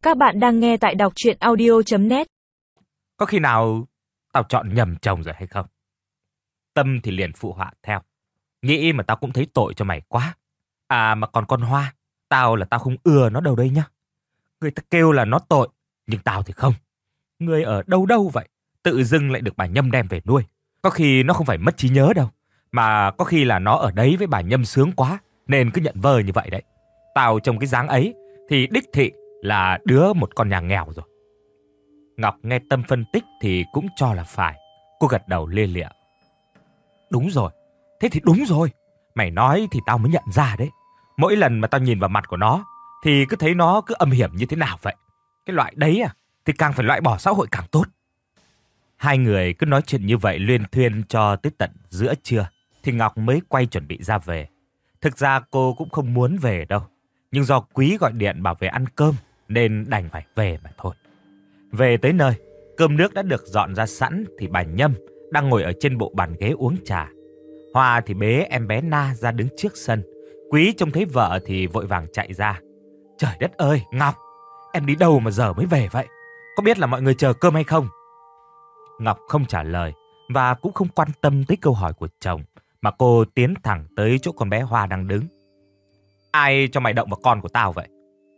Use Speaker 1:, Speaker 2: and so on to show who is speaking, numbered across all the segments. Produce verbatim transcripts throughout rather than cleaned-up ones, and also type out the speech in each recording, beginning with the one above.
Speaker 1: Các bạn đang nghe tại đọc truyện audio chấm net.
Speaker 2: Có khi nào tao chọn nhầm chồng rồi hay không? Tâm thì liền phụ họa theo. Nghĩ mà tao cũng thấy tội cho mày quá. À mà còn con Hoa, tao là tao không ưa nó đâu đây nhá. Người ta kêu là nó tội, nhưng tao thì không. Người ở đâu đâu vậy? Tự dưng lại được bà Nhâm đem về nuôi. Có khi nó không phải mất trí nhớ đâu, mà có khi là nó ở đấy với bà Nhâm sướng quá, nên cứ nhận vơ như vậy đấy. Tao trong cái dáng ấy thì đích thị là đứa một con nhà nghèo rồi. Ngọc nghe Tâm phân tích thì cũng cho là phải. Cô gật đầu lia lịa. Đúng rồi, thế thì đúng rồi. Mày nói thì tao mới nhận ra đấy. Mỗi lần mà tao nhìn vào mặt của nó thì cứ thấy nó cứ âm hiểm như thế nào vậy. Cái loại đấy à, thì càng phải loại bỏ xã hội càng tốt. Hai người cứ nói chuyện như vậy luyên thuyên cho tới tận giữa trưa thì Ngọc mới quay chuẩn bị ra về. Thực ra cô cũng không muốn về đâu, nhưng do Quý gọi điện bảo về ăn cơm nên đành phải về mà thôi. Về tới nơi, cơm nước đã được dọn ra sẵn thì bà Nhâm đang ngồi ở trên bộ bàn ghế uống trà. Hoa thì bế em bé Na ra đứng trước sân. Quý trông thấy vợ thì vội vàng chạy ra. Trời đất ơi, Ngọc, em đi đâu mà giờ mới về vậy? Có biết là mọi người chờ cơm hay không? Ngọc không trả lời và cũng không quan tâm tới câu hỏi của chồng, mà cô tiến thẳng tới chỗ con bé Hoa đang đứng. Ai cho mày động vào con của tao vậy?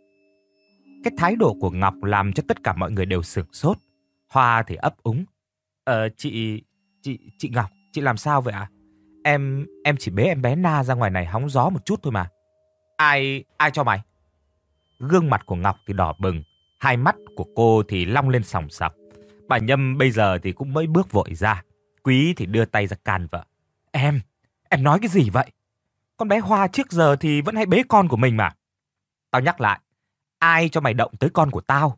Speaker 2: Cái thái độ của Ngọc làm cho tất cả mọi người đều sửng sốt. Hoa thì ấp úng. Ờ, chị... chị... chị Ngọc, chị làm sao vậy ạ? À? Em... em chỉ bế em bé Na ra ngoài này hóng gió một chút thôi mà. Ai... ai cho mày? Gương mặt của Ngọc thì đỏ bừng, hai mắt của cô thì long lên sòng sọc. Bà Nhâm bây giờ thì cũng mới bước vội ra. Quý thì đưa tay ra can vợ. Em... em nói cái gì vậy? Con bé Hoa trước giờ thì vẫn hay bế con của mình mà. Tao nhắc lại, ai cho mày động tới con của tao?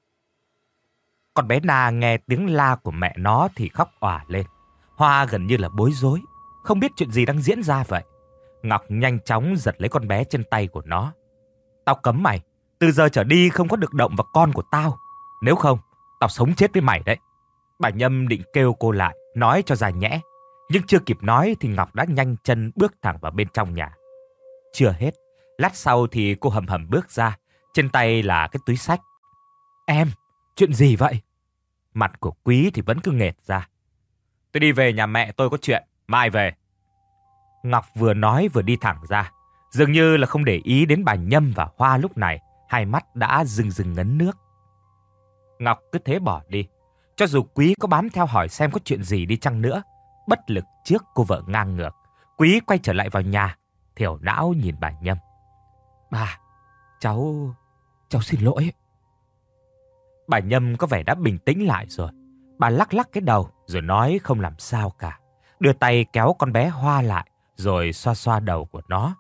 Speaker 2: Con bé Na nghe tiếng la của mẹ nó thì khóc òa lên. Hoa gần như là bối rối, không biết chuyện gì đang diễn ra vậy. Ngọc nhanh chóng giật lấy con bé trên tay của nó. Tao cấm mày, từ giờ trở đi không có được động vào con của tao. Nếu không, tao sống chết với mày đấy. Bà Nhâm định kêu cô lại, nói cho ra nhẽ. Nhưng chưa kịp nói thì Ngọc đã nhanh chân bước thẳng vào bên trong nhà. Chưa hết, lát sau thì cô hầm hầm bước ra, trên tay là cái túi xách. Em, chuyện gì vậy? Mặt của Quý thì vẫn cứ nghệt ra. Tôi đi về nhà mẹ tôi có chuyện, mai về. Ngọc vừa nói vừa đi thẳng ra, dường như là không để ý đến bà Nhâm và Hoa lúc này, hai mắt đã rừng rừng ngấn nước. Ngọc cứ thế bỏ đi, cho dù Quý có bám theo hỏi xem có chuyện gì đi chăng nữa. Bất lực trước cô vợ ngang ngược, Quý quay trở lại vào nhà, thiểu não nhìn bà Nhâm. Bà, cháu... cháu xin lỗi. Bà Nhâm có vẻ đã bình tĩnh lại rồi. Bà lắc lắc cái đầu rồi nói không làm sao cả. Đưa tay kéo con bé Hoa lại rồi xoa xoa đầu của nó.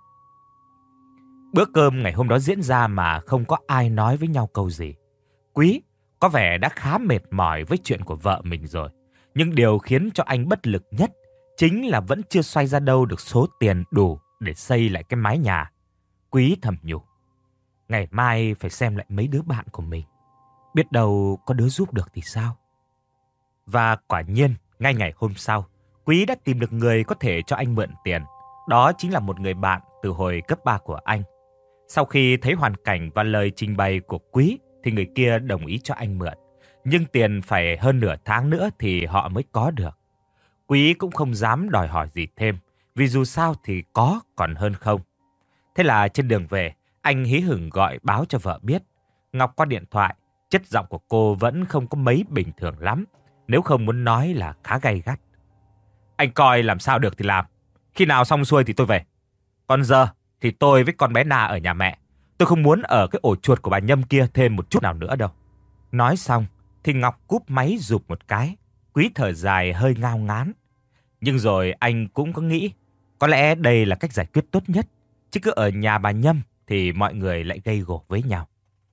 Speaker 2: Bữa cơm ngày hôm đó diễn ra mà không có ai nói với nhau câu gì. Quý có vẻ đã khá mệt mỏi với chuyện của vợ mình rồi. Nhưng điều khiến cho anh bất lực nhất chính là vẫn chưa xoay ra đâu được số tiền đủ để xây lại cái mái nhà. Quý thầm nhủ, ngày mai phải xem lại mấy đứa bạn của mình. Biết đâu có đứa giúp được thì sao? Và quả nhiên, ngay ngày hôm sau, Quý đã tìm được người có thể cho anh mượn tiền. Đó chính là một người bạn từ hồi cấp ba của anh. Sau khi thấy hoàn cảnh và lời trình bày của Quý thì người kia đồng ý cho anh mượn. Nhưng tiền phải hơn nửa tháng nữa thì họ mới có được. Quý cũng không dám đòi hỏi gì thêm, vì dù sao thì có còn hơn không. Thế là trên đường về, anh hí hửng gọi báo cho vợ biết. Ngọc qua điện thoại, chất giọng của cô vẫn không có mấy bình thường lắm, nếu không muốn nói là khá gay gắt. Anh coi làm sao được thì làm, khi nào xong xuôi thì tôi về. Còn giờ thì tôi với con bé Na ở nhà mẹ. Tôi không muốn ở cái ổ chuột của bà Nhâm kia thêm một chút nào nữa đâu. Nói xong thì Ngọc cúp máy rụp một cái. Quý thở dài hơi ngao ngán. Nhưng rồi anh cũng có nghĩ, có lẽ đây là cách giải quyết tốt nhất. Chứ cứ ở nhà bà Nhâm thì mọi người lại gây gổ với nhau.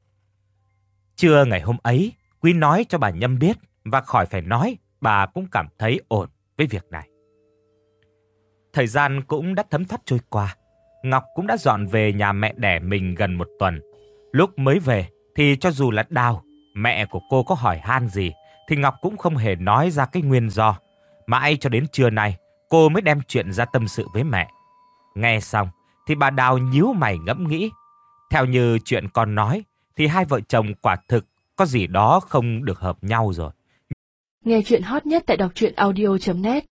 Speaker 2: Trưa ngày hôm ấy, Quý nói cho bà Nhâm biết, và khỏi phải nói, bà cũng cảm thấy ổn với việc này. Thời gian cũng đã thấm thoát trôi qua. Ngọc cũng đã dọn về nhà mẹ đẻ mình gần một tuần. Lúc mới về thì cho dù là Đào, mẹ của cô có hỏi han gì, thì Ngọc cũng không hề nói ra cái nguyên do. Mãi cho đến trưa nay, cô mới đem chuyện ra tâm sự với mẹ. Nghe xong thì bà Đào nhíu mày ngẫm nghĩ. Theo như chuyện con nói, thì hai vợ chồng quả thực có gì đó không được hợp nhau rồi.
Speaker 3: Nghe chuyện hot nhất tại đọc truyện audio chấm net